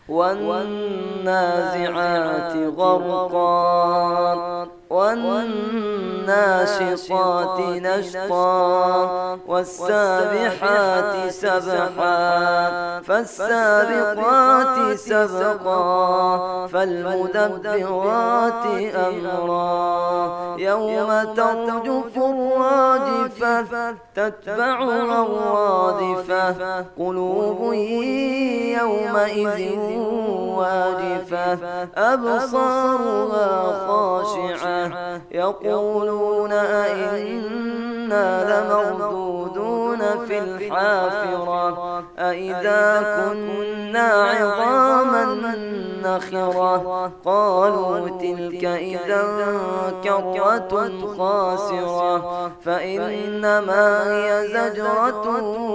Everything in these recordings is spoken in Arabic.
والنازعات غرقا والناشطات نشطا والسابحات سبحا فالسابقات سبقا فالمدبرات أمرا يوم ترجف الراجفة تتبعها الرادفة قلوب يومئذ واجفة أبصارها خاشعة يقولون أئنا لمردودون في الحافرة أئذا كنا عظاما نخرة قالوا تلك إذا كرة خاسرة فإنما هي زجرة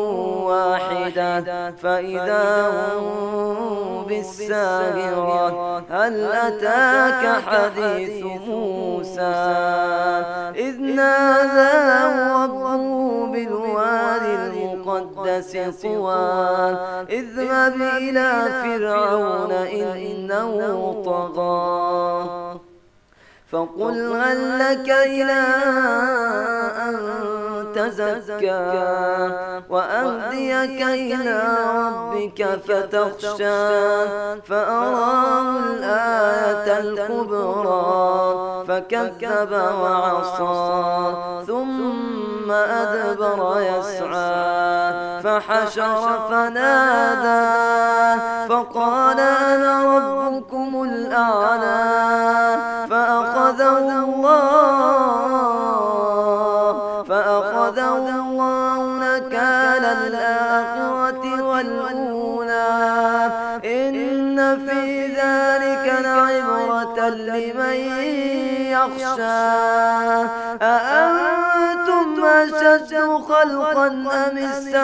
واحدة فإذا هم بالساهرة هل أتاك حديث موسى إذ ناداه ربه بالوادي المقدس طوى اذهب إلى فرعون إنه طغى فقل هل لك إلى أن تزكى وأهديك إلى ربك فتخشى فأراه الآية الكبرى فكذب وعصى ثم أدبر يسعى فحشر فنادى فقال أنا ربكم الأعلى فأخذه الله نكال الآخرة والأولى إن في ذلك لعبرة لمن يخشى أأنتم أشد خلقا أم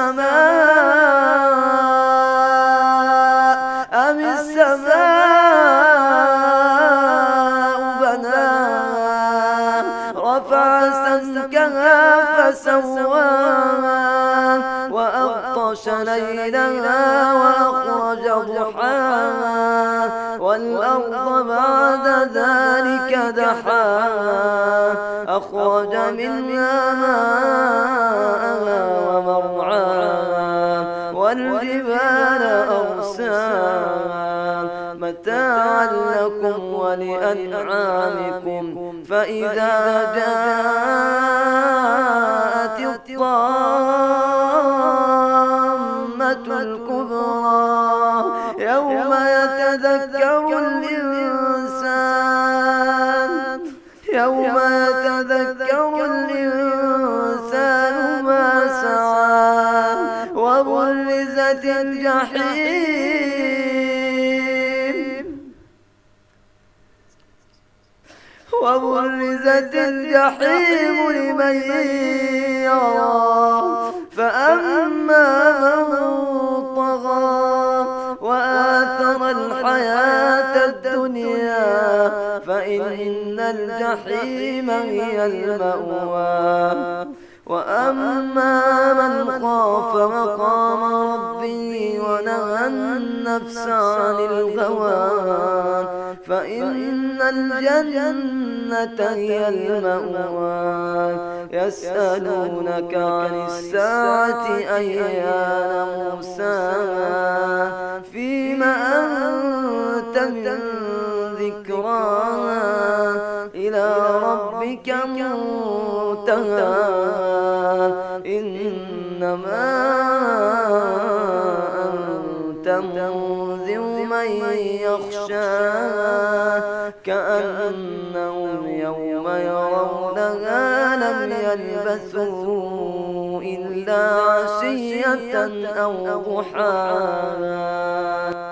السماء بناها رفع سمكها فسواها وأغطش ليلها وأخرج ضحاها والأرض بعد ذلك دحاها أخرج منها ماءها ومرعاها والجبال أرساها متاعا لكم ولأنعامكم فإذا جاءت الطامة الكبرى يوم يتذكر الإنسان ما سعى وبرزت الجحيم لمن يرى فأما من طغى وآثر الحياة الدنيا فإن الجحيم هي المأوى وأما من خاف مقام ربه ونهى النفس عن الهوى فإن الجنة هي المأوى يسألونك عن الساعة أيان مرساها فيما أنت من ذكراها إلى ربك منتهاها إنما أنت منذر من يخشاها كأنهم يوم يرونها لم يلبثوا إلا عشية أو ضحاها.